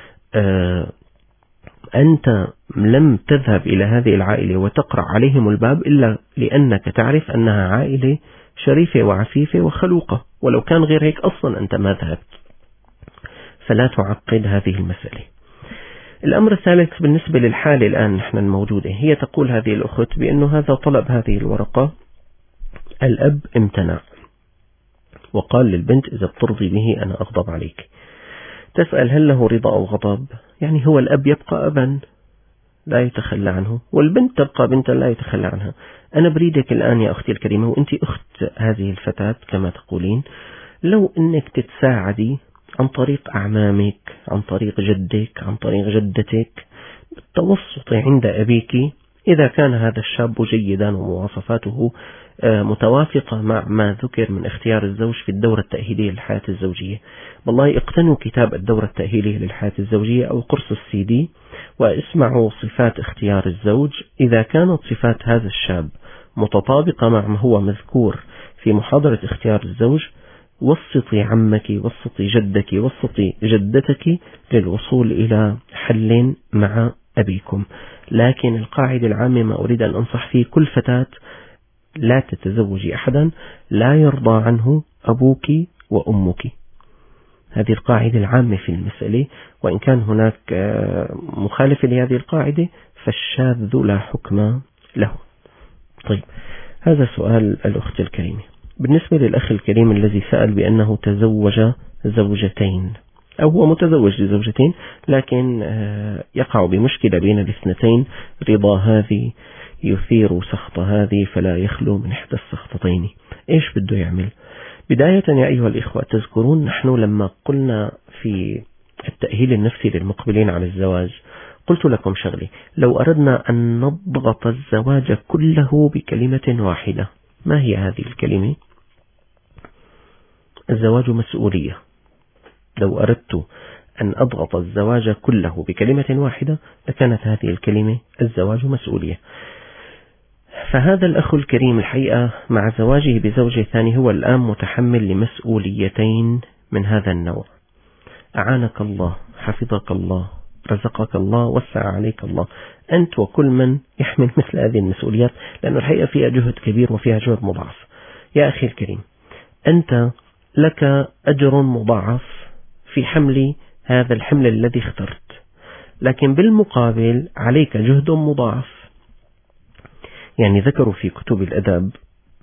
أنت لم تذهب إلى هذه العائلة وتقرأ عليهم الباب إلا لأنك تعرف أنها عائلة شريفة وعفيفة وخلوقة، ولو كان غير هيك أصلا أنت ما ذهبت. فلا تعقد هذه المسألة. الأمر الثالث بالنسبة للحالة الآن نحن الموجودة، هي تقول هذه الأخت بأنه هذا طلب هذه الورقة، الأب امتنع وقال للبنت إذا بترضي به أنا أغضب عليك. تسأل هل له رضا أو غضب؟ يعني هو الأب يبقى أبا لا يتخلى عنه، والبنت تبقى بنتا لا يتخلى عنها. أنا بريدك الآن يا أختي الكريمة، وأنت أخت هذه الفتاة كما تقولين، لو أنك تتساعدي عن طريق أعمامك، عن طريق جدك، عن طريق جدتك، بالتوسط عند أبيك، إذا كان هذا الشاب جيدا ومواصفاته متوافقة مع ما ذكر من اختيار الزوج في الدورة التأهيلية للحياة الزوجية. والله اقتنوا كتاب الدورة التأهيلية للحياة الزوجية أو قرص الCD واسمعوا صفات اختيار الزوج. إذا كانت صفات هذا الشاب متطابقة مع ما هو مذكور في محاضرة اختيار الزوج، وسطي عمك، وسطي جدك، وسطي جدتك للوصول إلى حل مع أبيكم. لكن القاعدة العامة ما أريد أن أنصح فيه كل فتاة، لا تتزوجي أحدا لا يرضى عنه أبوك وأمك. هذه القاعدة العامة في المسألة، وإن كان هناك مخالفة لهذه القاعدة فالشاذ لا حكم له. طيب، هذا سؤال الأخت الكريمة. بالنسبة للأخ الكريم الذي سأل بأنه تزوج زوجتين، أو هو متزوج لزوجتين لكن يقع بمشكلة بين الاثنتين، رضا هذه يثير سخط هذه فلا يخلو من إحدى السخطتين. إيش بده يعمل؟ بداية يا أيها الإخوة، تذكرون نحن لما قلنا في التأهيل النفسي للمقبلين على الزواج قلت لكم شغلي، لو أردنا أن نضغط الزواج كله بكلمة واحدة، ما هي هذه الكلمة؟ الزواج مسؤولية. لو أردت أن أضغط الزواج كله بكلمة واحدة لكانت هذه الكلمة الزواج مسؤولية. فهذا الأخ الكريم الحقيقة مع زواجه بزوجة ثانية هو الآن متحمل لمسؤوليتين من هذا النوع. أعانك الله، حفظك الله، رزقك الله، وسع عليك الله، أنت وكل من يحمل مثل هذه المسؤوليات، لأن الحقيقة فيها جهد كبير وفيها جهد مضاعف. يا أخي الكريم، أنت لك أجر مضاعف في حمل هذا الحمل الذي اخترت، لكن بالمقابل عليك جهد مضاعف. يعني ذكروا في كتب الأدب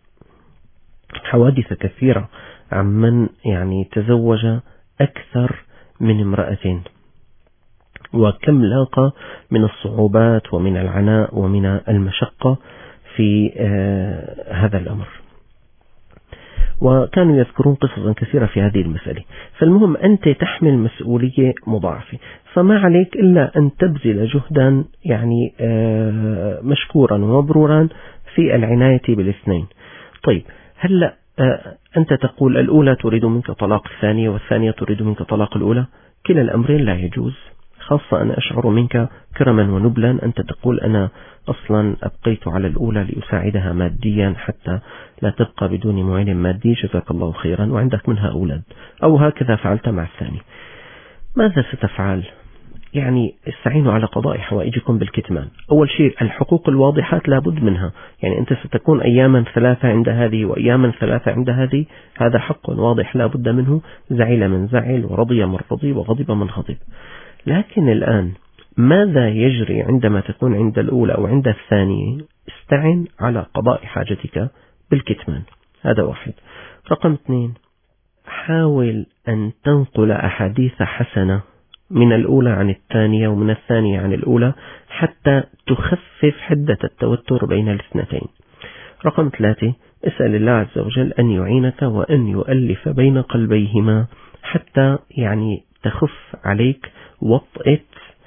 حوادث كثيرة عن من يعني تزوج أكثر من امرأة، وكم لاقى من الصعوبات ومن العناء ومن المشقة في هذا الأمر، وكانوا يذكرون قصصا كثيرة في هذه المسألة. فالمهم أنت تحمل مسؤولية مضاعفة، فما عليك إلا أن تبذل جهدا يعني مشكورا ومبرورا في العناية بالاثنين. طيب هلأ أنت تقول الأولى تريد منك طلاق الثانية والثانية تريد منك طلاق الأولى، كلا الأمرين لا يجوز. خاصة أنا أشعر منك كرما ونبلا، أنت تقول أنا أصلا أبقيت على الأولى لأساعدها ماديا حتى لا تبقى بدون معين مادي، جزاك الله خيرا، وعندك منها أولاد، أو هكذا فعلت مع الثاني. ماذا ستفعل؟ يعني استعينوا على قضاء حوائجكم بالكتمان. أول شيء الحقوق الواضحات لابد منها، يعني أنت ستكون أياما 3 عند هذه وأياما 3 عند هذه، هذا حق واضح لابد منه، زعل من زعل ورضي من رضي وغضب من غضب. لكن الآن ماذا يجري عندما تكون عند الأولى أو عند الثانية؟ استعن على قضاء حاجتك بالكتمان، هذا واحد. رقم 2، حاول أن تنقل أحاديث حسنة من الأولى عن الثانية ومن الثانية عن الأولى حتى تخفف حدة التوتر بين الاثنتين. رقم 3، اسأل الله عز وجل أن يعينك وأن يؤلف بين قلبيهما حتى يعني تخف عليك وطئة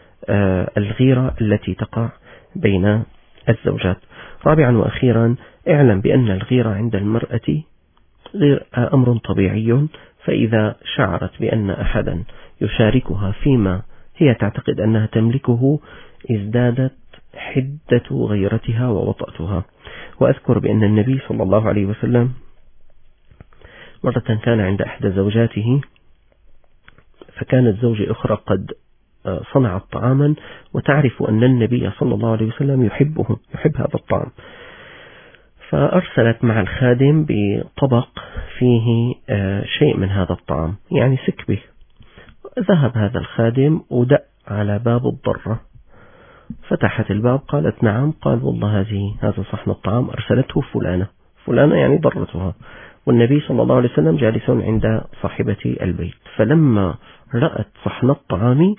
الغيرة التي تقع بين الزوجات. رابعا وأخيرا، اعلم بأن الغيرة عند المرأة أمر طبيعي، فإذا شعرت بأن أحدا يشاركها فيما هي تعتقد أنها تملكه ازدادت حدة غيرتها ووطأتها. وأذكر بأن النبي صلى الله عليه وسلم مرة كان عند إحدى زوجاته، فكانت زوجة أخرى قد صنعت طعاما وتعرف أن النبي صلى الله عليه وسلم يحب هذا الطعام، فأرسلت مع الخادم بطبق فيه شيء من هذا الطعام، يعني سكبه. ذهب هذا الخادم ودق على باب الضرة، فتحت الباب قالت نعم، قال والله هذا صحن الطعام أرسلته فلانة يعني ضرتها، والنبي صلى الله عليه وسلم جالس عند صاحبة البيت. فلما رأت صحن الطعام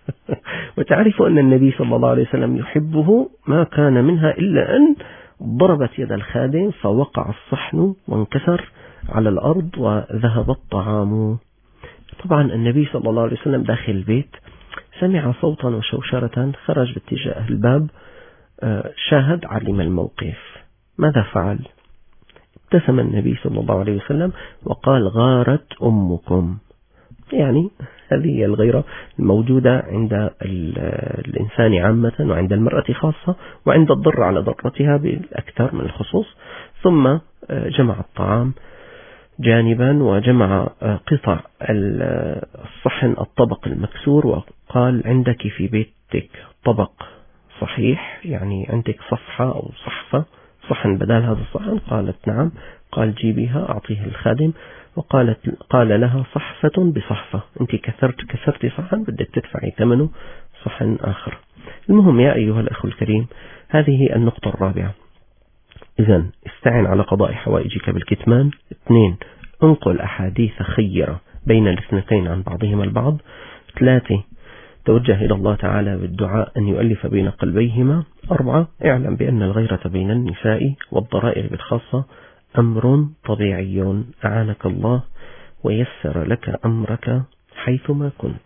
وتعرف أن النبي صلى الله عليه وسلم يحبه، ما كان منها إلا أن ضربت يد الخادم فوقع الصحن وانكسر على الأرض وذهب الطعام. طبعا النبي صلى الله عليه وسلم داخل البيت سمع صوتا وشوشرة، خرج باتجاه الباب، شاهد، علم الموقف. ماذا فعل؟ ابتسم النبي صلى الله عليه وسلم وقال غارت أمكم. يعني هذه هي الغيرة الموجودة عند الإنسان عامة وعند المرأة خاصة، وعند الضر على ضرتها بالأكثر من الخصوص. ثم جمع الطعام جانبا وجمع قطع الصحن الطبق المكسور، وقال عندك في بيتك طبق صحيح، يعني عندك صفحة أو صحفة صحن بدال هذا الصحن؟ قالت نعم. قال جيبيها أعطيها الخادم، قال لها صحفة بصحفة، أنت كسرت صحن بدك تدفعي ثمنه صحن آخر. المهم يا أيها الأخ الكريم، هذه النقطة الرابعة. إذن استعن على قضاء حوائجك بالكتمان. 2، انقل أحاديث خيرة بين الاثنتين عن بعضهما البعض. 3، توجه إلى الله تعالى بالدعاء أن يؤلف بين قلبيهما. 4، اعلم بأن الغيرة بين النساء والضرائر بالخاصة أمر طبيعي، أعانك الله ويسر لك أمرك حيثما كنت.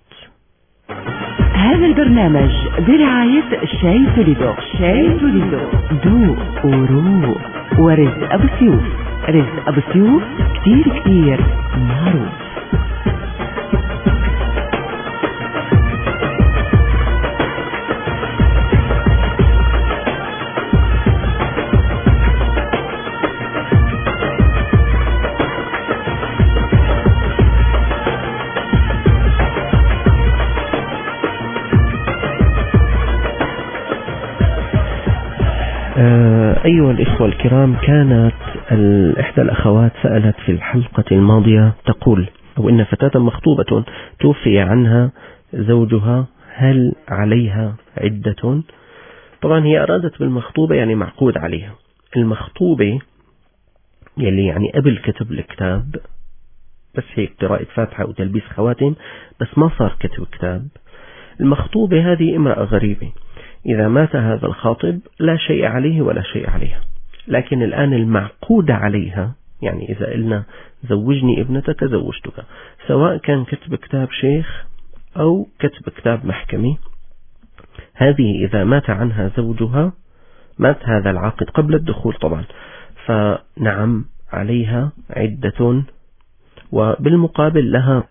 هذا البرنامج برعاية شاي توليدو. شاي توليدو ذوق وروق. ورزق أبو سيوف. رزق أبو سيوف كتير معروف. أيها الإخوة الكرام، كانت إحدى الأخوات سألت في الحلقة الماضية تقول: أو إن فتاة مخطوبة توفي عنها زوجها، هل عليها عدة؟ طبعا هي أرادت بالمخطوبة يعني معقود عليها. المخطوبة يلي يعني قبل كتب الكتاب، بس هيك قراءة فاتحة وتلبيس خواتم، بس ما صار كتب كتاب. المخطوبة هذه امرأة غريبة، إذا مات هذا الخاطب لا شيء عليه ولا شيء عليها. لكن الآن المعقود عليها، يعني إذا قلنا زوجني ابنتك زوجتك، سواء كان كتب كتاب شيخ أو كتب كتاب محكمي، هذه إذا مات عنها زوجها مات هذا العاقد قبل الدخول طبعا، فنعم عليها عدة، وبالمقابل لها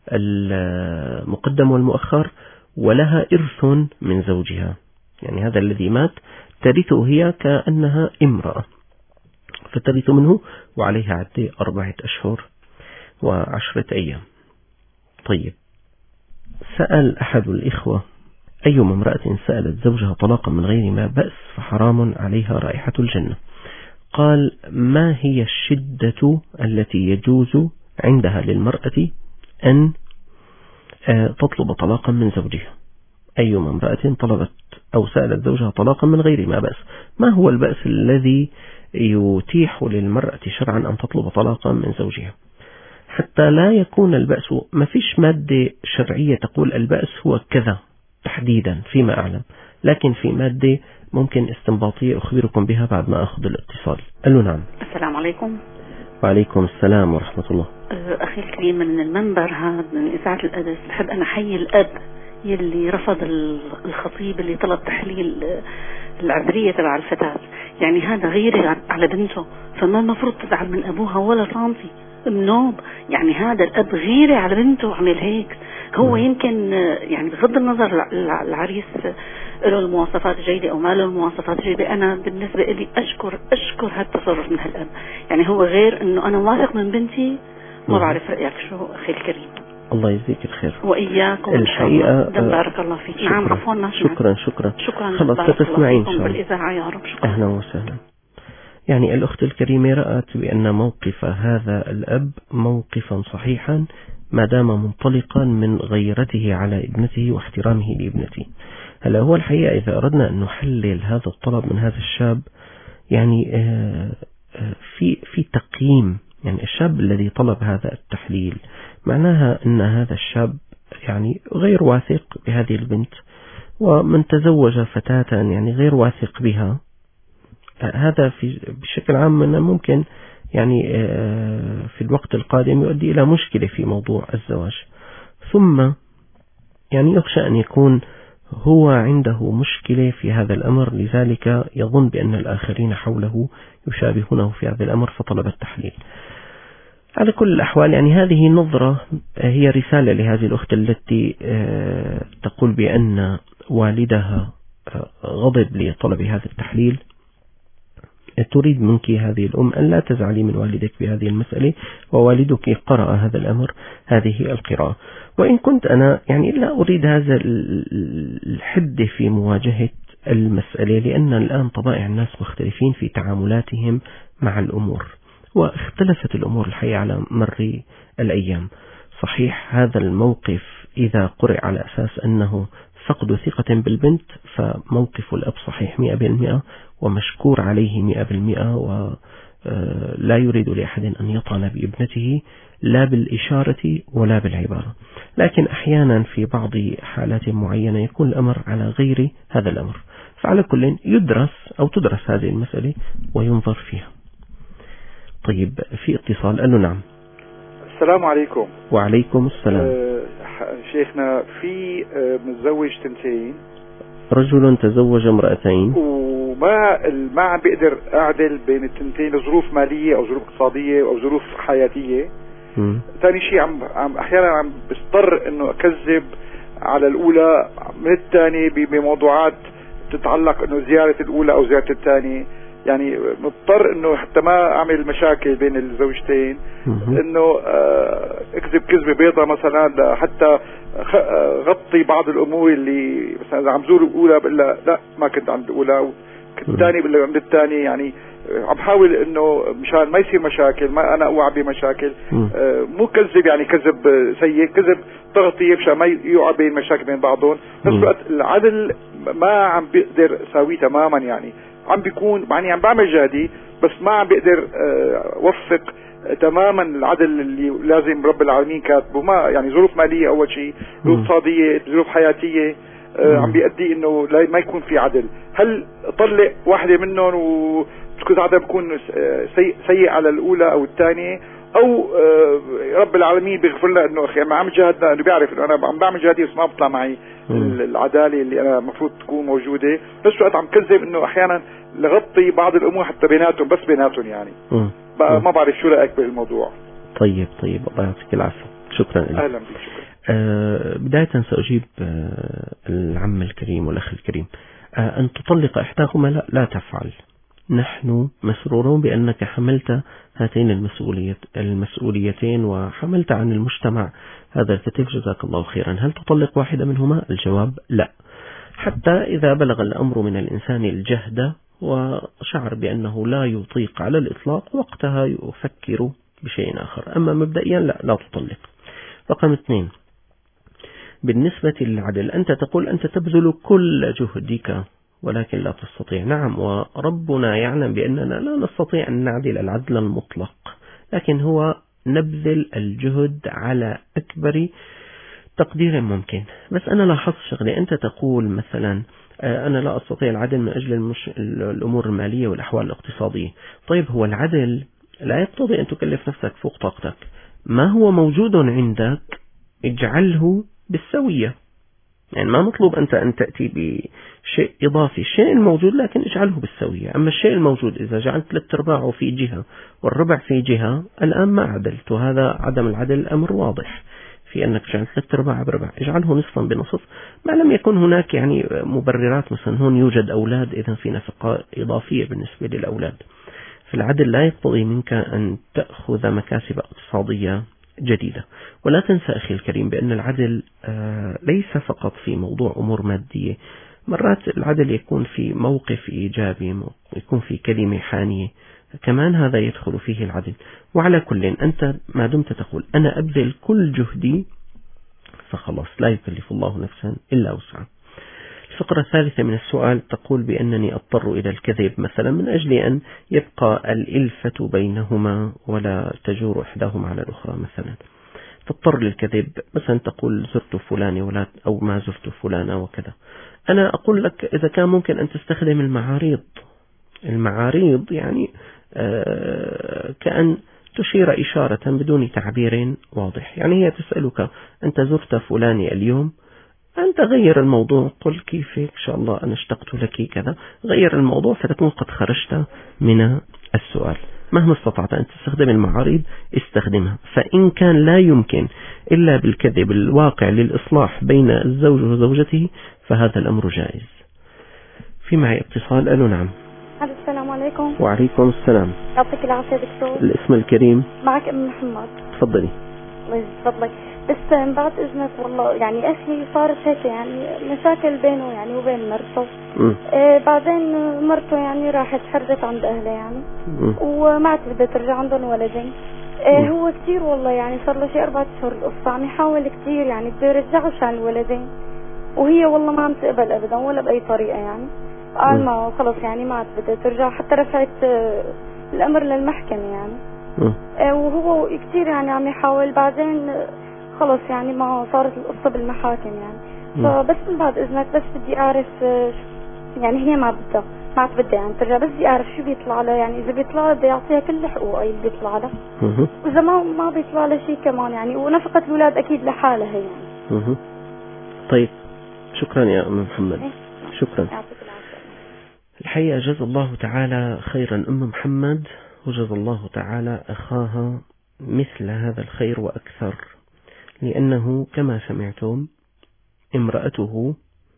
المقدم والمؤخر، ولها إرث من زوجها. يعني هذا الذي مات ترثه هي كأنها امرأة، فترث منه وعليها عدة 4 أشهر و10 أيام. طيب، سأل أحد الإخوة: أيما امرأة سألت زوجها طلاقا من غير ما بأس فحرام عليها رائحة الجنة. قال: ما هي الشدة التي يجوز عندها للمرأة أن تطلب طلاقا من زوجها؟ أيما امرأة طلبت أو سألت زوجها طلاقا من غير ما بأس، ما هو البأس الذي يتيح للمرأة شرعا أن تطلب طلاقا من زوجها؟ حتى لا يكون البأس، ما فيش مادة شرعية تقول البأس هو كذا تحديدا فيما أعلم، لكن في مادة ممكن استنباطية أخبركم بها بعد ما أخذ الاتصال. قالوا نعم. السلام عليكم. وعليكم السلام ورحمة الله. أخي الكريم، من المنبر هذا من إذاعة القدس بحب أنا أحيي الأب يلي رفض الخطيب اللي طلب تحليل العذرية تبع الفتاة. يعني هذا غيرة على بنته، فما المفروض تزعل من أبوها ولا سانتي النوب. يعني هذا الأب غيرة على بنته عمل هيك. هو يمكن يعني بغض النظر العريس له المواصفات جيدة أو ما له المواصفات جيدة، أنا بالنسبة لي أشكر هالتصرف من هالأب. يعني هو غير أنه أنا واثق من بنتي. ما بعرف رأيك شو أخي الكريم؟ الله يجزيك الخير. وإياكم الحقيقة. بارك الله فيك. نعم عفوا ما شكرا. خلاص ستسمعين إن شاء الله بالإذاعة يا رب. شكرا. أهلا وسهلا. يعني الأخت الكريمة رأت بأن موقف هذا الأب موقفا صحيحا ما دام منطلقا من غيرته على ابنته واحترامه لابنته. هلا هو الحقيقة إذا أردنا أن نحلل هذا الطلب من هذا الشاب، يعني في تقييم، يعني الشاب الذي طلب هذا التحليل معناها أن هذا الشاب يعني غير واثق بهذه البنت، ومن تزوج فتاة يعني غير واثق بها، هذا بشكل عام ممكن يعني في الوقت القادم يؤدي إلى مشكلة في موضوع الزواج. ثم يعني يخشى أن يكون هو عنده مشكلة في هذا الأمر، لذلك يظن بأن الآخرين حوله يشابهونه في هذا الأمر فطلب التحليل. على كل الأحوال يعني هذه النظرة هي رسالة لهذه الأخت التي تقول بأن والدها غضب لطلب هذا التحليل. تريد منك هذه الأم أن لا تزعلي من والدك بهذه المسألة، ووالدك قرأ هذا الأمر هذه القراءة. وإن كنت أنا يعني لا أريد هذا الحد في مواجهة المسألة، لأن الآن طبائع الناس مختلفين في تعاملاتهم مع الأمور، واختلفت الأمور الحقيقة على مر الأيام. صحيح هذا الموقف إذا قرأ على أساس أنه فقد ثقة بالبنت، فموقف الأب صحيح 100% ومشكور عليه 100%، ولا يريد لأحد أن يطعن بابنته لا بالإشارة ولا بالعبارة. لكن أحيانا في بعض حالات معينة يكون الأمر على غير هذا الأمر، فعلى كل يدرس أو تدرس هذه المسألة وينظر فيها. طيب، في اتصال. قالوا نعم. السلام عليكم. وعليكم السلام. شيخنا، في متزوج تنتين، رجل تزوج امرأتين وما عم بقدر أعدل بين التنتين لظروف مالية أو ظروف اقتصادية أو ظروف حياتية. ثاني شيء أحيانا عم بضطر إنه أكذب على الأولى من الثاني بموضوعات تتعلق إنه زيارة الأولى أو زيارة الثاني. يعني مضطر إنه حتى ما أعمل مشاكل بين الزوجتين إنه أكذب كذبة بيضة مثلا حتى غطي بعض الأمور اللي مثلا إذا عم زور الأولى بقول لا ما كنت عند الأولى، كنت الثاني بقول عند الثاني. يعني عم بحاول إنه مشان ما يصير مشاكل، ما أنا أوعى بمشاكل. مو كذب يعني كذب سيء، كذب تغطية مشان ما يوقع بين مشاكل بين بعضهم. بس الوقت العدل ما عم بقدر ساويه تماما، يعني عم بيكون يعني عم بعمل جهدي بس ما عم بقدر وفق تماما العدل اللي لازم رب العالمين كاتبه. ما يعني ظروف مالية أول شيء، ظروف اقتصادية، ظروف حياتية عم بيؤدي إنه ما يكون في عدل. هل طلق واحدة منهم وكذا عدم بيكون سيء على الأولى أو الثانية، او رب العالمين بيغفر لنا انه اخي ما عم جهدنا، انه بيعرف انه انا عم بعمل جهدي بس ما بطلع معي العداله اللي انا المفروض تكون موجوده، بس وقت عم كذب انه احيانا لغطي بعض الامور حتى بيناتهم، بس بيناتهم يعني. ما بعرف شو رايك بالموضوع. طيب الله يعطيك العافيه، شكرا لك. اهلا بك، شكرا. بدايه ساجيب العم الكريم والاخ الكريم. ان تطلق احداهما لا تفعل. نحن مسرورون بأنك حملت هاتين المسؤوليتين وحملت عن المجتمع هذا الكتف، جزاك الله خيرا. هل تطلق واحدة منهما؟ الجواب لا، حتى إذا بلغ الأمر من الإنسان الجهد وشعر بأنه لا يطيق على الإطلاق، وقتها يفكر بشيء آخر. أما مبدئيا لا تطلق. رقم 2، بالنسبة للعدل، أنت تقول أنت تبذل كل جهدك ولكن لا تستطيع. نعم، وربنا يعلم بأننا لا نستطيع أن نعدل العدل المطلق، لكن هو نبذل الجهد على أكبر تقدير ممكن. بس أنا لاحظت شغلة، أنت تقول مثلا أنا لا أستطيع العدل من أجل الأمور المالية والأحوال الاقتصادية. طيب، هو العدل لا يقتضي أن تكلف نفسك فوق طاقتك. ما هو موجود عندك اجعله بالسوية، يعني ما مطلوب أنت أن تأتي بشيء إضافي، الشيء الموجود لكن اجعله بالسوية. أما الشيء الموجود إذا جعلت 3/4 في جهة والربع في جهة، الآن ما عدلت، وهذا عدم العدل أمر واضح في أنك جعلت 3/4 بربع، اجعله نصفا بنصف، ما لم يكن هناك يعني مبررات، مثلا هون يوجد أولاد إذا في نفقة إضافية بالنسبة للأولاد. فالعدل لا يقتضي منك أن تأخذ مكاسب اقتصادية جديدة. ولا تنسى أخي الكريم بأن العدل ليس فقط في موضوع أمور مادية، مرات العدل يكون في موقف إيجابي، يكون في كلمة حانية، كمان هذا يدخل فيه العدل. وعلى كل، أنت ما دمت تقول أنا أبذل كل جهدي فخلاص، لا يكلف الله نفسا إلا وسعها. الفقرة الثالثة من السؤال تقول بأنني أضطر إلى الكذب مثلا من أجل أن يبقى الإلفة بينهما ولا تجور إحداهما على الأخرى. مثلا تضطر للكذب، مثلا تقول زرت فلان أو ما زرت فلانة وكذا. أنا أقول لك إذا كان ممكن أن تستخدم المعاريض يعني كأن تشير إشارة بدون تعبير واضح. يعني هي تسألك أنت زرت فلاني اليوم، أنت غير الموضوع، قل كيفك إن شاء الله أنا اشتقت لك كذا، غير الموضوع فتكون قد خرجت من السؤال. مهما استطعت أن تستخدم المعارض استخدمها. فإن كان لا يمكن إلا بالكذب الواقع للإصلاح بين الزوج وزوجته فهذا الأمر جائز. في معي اتصال. ألو نعم. السلام عليكم. وعليكم السلام. يعطيك العافية دكتور. الاسم الكريم. معك أم محمد. تفضلي. الله يفضلك. بس بعد إذنك والله يعني أخي صارت هيك يعني مشاكل بينه يعني وبين مرته. بعدين مرته يعني راحت حرزت عند أهلها يعني وما عاد بدها ترجع عندهم ولدين. هو كتير والله يعني صار له شيء 4 أشهر القصة، عم يحاول كتير يعني بده يرجعه عشان الولدين، وهي والله ما عم تقبل أبدا ولا بأي طريقة يعني. قال ما خلص يعني ما عاد بدها ترجع، حتى رفعت الأمر للمحكمة يعني. وهو كتير يعني عم يحاول، بعدين خلص يعني ما صارت القصة بالمحاكم يعني. فبس من بعد إذنك بس بدي أعرف يعني هي ما عاد بدها يعني ترجع، بس بدي أعرف شو بيطلع لها يعني. إذا بيطلع لها بدي أعطيها كل حقوقها اللي بيطلع لها، وإذا ما بيطلع لها شيء كمان يعني، ونفقة الأولاد أكيد لحالها هي يعني. طيب شكرا يا أم محمد. شكرا. الحقيقة جزا الله تعالى خيرا أم محمد، وجزا الله تعالى أخاها مثل هذا الخير وأكثر، لأنه كما سمعتم امرأته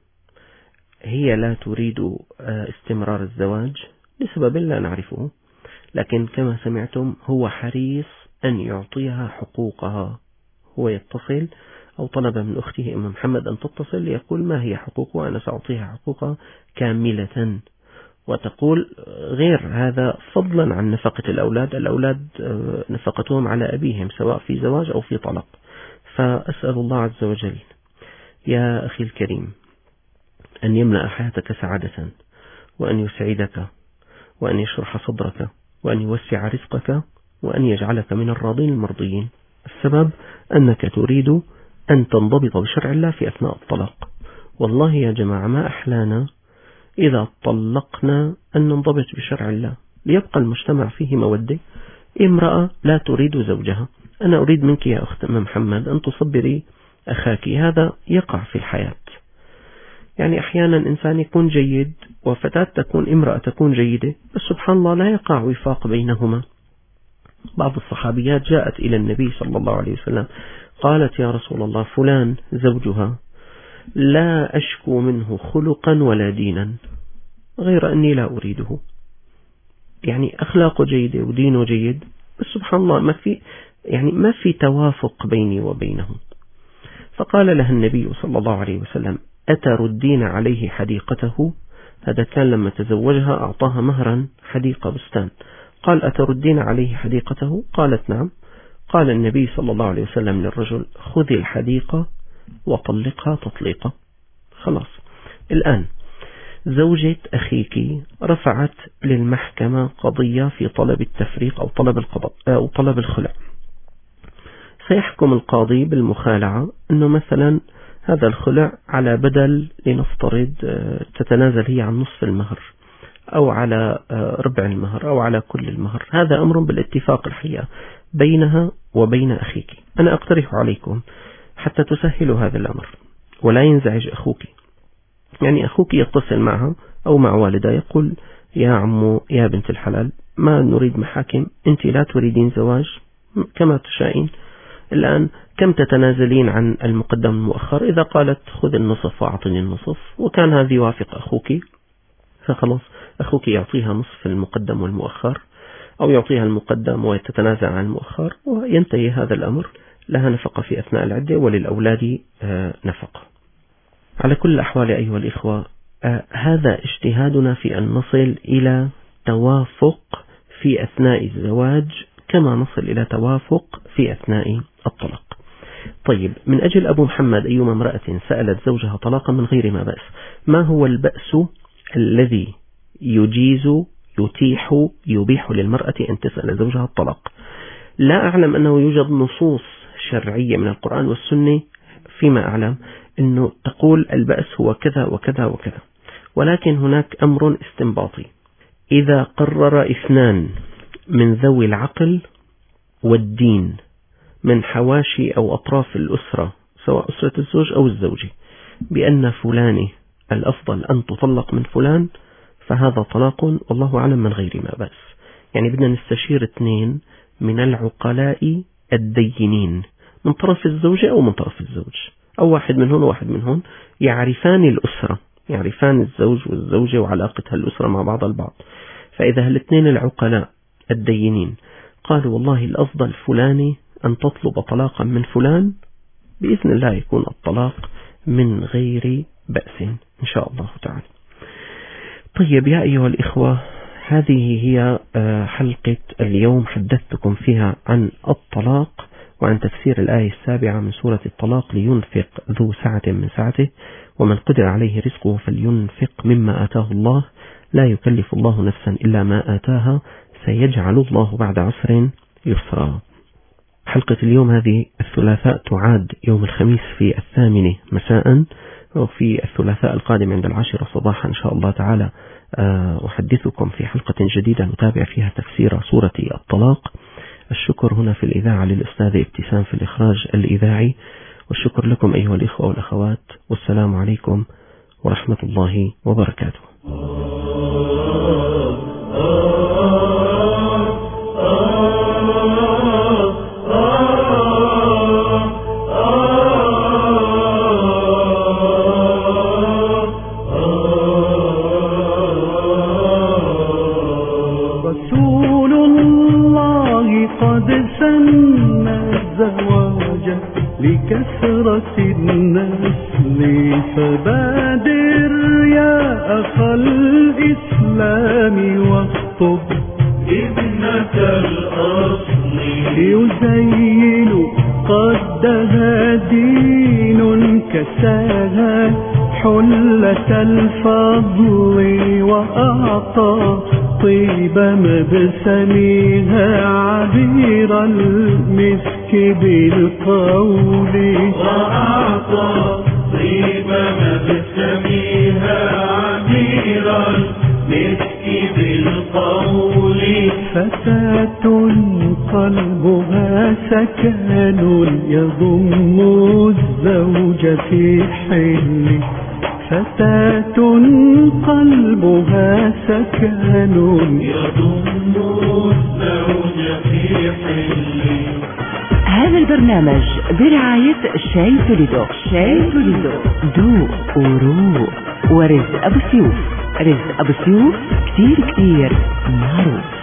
هي لا تريد استمرار الزواج لسبب لا نعرفه، لكن كما سمعتم هو حريص أن يعطيها حقوقها. هو يتصل أو طلب من أخته أم محمد أن تتصل ليقول ما هي حقوقها، أنا سأعطيها حقوقها كاملة. وتقول غير هذا فضلا عن نفقة الأولاد نفقتهم على أبيهم سواء في زواج أو في طلاق. فأسأل الله عز وجل يا أخي الكريم أن يملأ حياتك سعادة، وأن يسعدك، وأن يشرح صدرك، وأن يوسع رزقك، وأن يجعلك من الراضين المرضيين. السبب أنك تريد أن تنضبط بشرع الله في أثناء الطلاق. والله يا جماعة ما أحلانا إذا طلقنا أن ننضبط بشرع الله ليبقى المجتمع فيه مودة. امرأة لا تريد زوجها، أنا أريد منك يا أخت أم محمد أن تصبري أخاك. هذا يقع في الحياة، يعني أحيانا إنسان يكون جيد وفتاة تكون امرأة تكون جيدة، بس سبحان الله لا يقع وفاق بينهما. بعض الصحابيات جاءت إلى النبي صلى الله عليه وسلم قالت يا رسول الله فلان زوجها لا أشكو منه خلقا ولا دينا غير أني لا أريده، يعني أخلاقه جيدة ودينه جيد، بس سبحان الله ما في توافق بيني وبينه. فقال لها النبي صلى الله عليه وسلم أتردين عليه حديقته؟ هذا كان لما تزوجها أعطاها مهرا حديقة بستان. قال أتردين عليه حديقته؟ قالت نعم. قال النبي صلى الله عليه وسلم للرجل خذي الحديقة وطلقها تطليقة. خلاص. الآن زوجة أخيك رفعت للمحكمة قضية في طلب التفريق أو طلب القضاء أو طلب الخلع. سيحكم القاضي بالمخالعة أنه مثلا هذا الخلع على بدل، لنفترض تتنازل هي عن نصف المهر أو على ربع المهر أو على كل المهر. هذا أمر بالاتفاق الحقيقة بينها وبين أخيك. أنا أقترح عليكم حتى تسهلوا هذا الأمر ولا ينزعج أخوك، يعني أخوك يتصل معها أو مع والدها يقول يا عمو يا بنت الحلال ما نريد محاكم، أنت لا تريدين زواج كما تشائين، الآن كم تتنازلين عن المقدم المؤخر؟ إذا قالت خذ النصف وأعطني النصف وكان هذا يوافق أخوك، فخلاص أخوك يعطيها نصف المقدم والمؤخر أو يعطيها المقدم ويتتنازل عن المؤخر وينتهي هذا الأمر. لها نفقة في أثناء العدة وللأولاد نفقة. على كل الأحوال أيها الإخوة، هذا اجتهادنا في أن نصل إلى توافق في أثناء الزواج كما نصل إلى توافق في أثناء الطلاق. طيب، من أجل أبو محمد أيما امرأة سألت زوجها طلاقا من غير ما بأس، ما هو البأس الذي يجيز يتيح يبيح للمرأة أن تسأل زوجها الطلاق؟ لا أعلم أنه يوجد نصوص شرعية من القرآن والسنة فيما أعلم أنه تقول البأس هو كذا وكذا وكذا، ولكن هناك أمر استنباطي. إذا قرر اثنان من ذوي العقل والدين من حواشي أو أطراف الأسرة سواء أسرة الزوج أو الزوجة بأن فلان الأفضل أن تطلق من فلان، فهذا طلاق والله أعلم من غير ما بأس. يعني بدنا نستشير اثنين من العقلاء الدينين من طرف الزوجة أو من طرف الزوج، أو واحد من هون وواحد من هون، يعرفان الأسرة، يعرفان الزوج والزوجة وعلاقتها الأسرة مع بعض البعض. فإذا الاثنين العقلاء الدينين قالوا والله الأفضل فلاني أن تطلب طلاقا من فلان، بإذن الله يكون الطلاق من غير بأس إن شاء الله تعالى. طيب يا أيها الإخوة، هذه هي حلقة اليوم، حدثتكم فيها عن الطلاق وعن تفسير الآية 7 من سورة الطلاق: لينفق ذو سعة من سعته ومن قدر عليه رزقه فلينفق مما آتاه الله لا يكلف الله نفسا إلا ما آتاها سيجعل الله بعد عسر يسرا. حلقة اليوم هذه الثلاثاء تعاد يوم الخميس في 8 مساء، وفي الثلاثاء القادم عند 10 صباحا إن شاء الله تعالى أحدثكم في حلقة جديدة نتابع فيها تفسير سورة الطلاق. الشكر هنا في الإذاعة للأستاذ ابتسام في الإخراج الإذاعي، والشكر لكم أيها الإخوة والأخوات، والسلام عليكم ورحمة الله وبركاته. لكثرة النسل فبادر يا أخ الإسلام واخطب ابنة الأصل يزين قدها دين كساها حلة الفضل وأعطى طيب مبسمها عبير المسك بالقول وأعطى طيب مبسمها عبير المسك بالقول فتاة سكن يضم الزوج في حل فتاة قلبها سكن يضم الزوج في حل. هذا البرنامج برعاية شاي توليدو. شاي توليدو ذوق وروق. ورزق أبو سيوف. رزق أبو سيوف كتير معروف.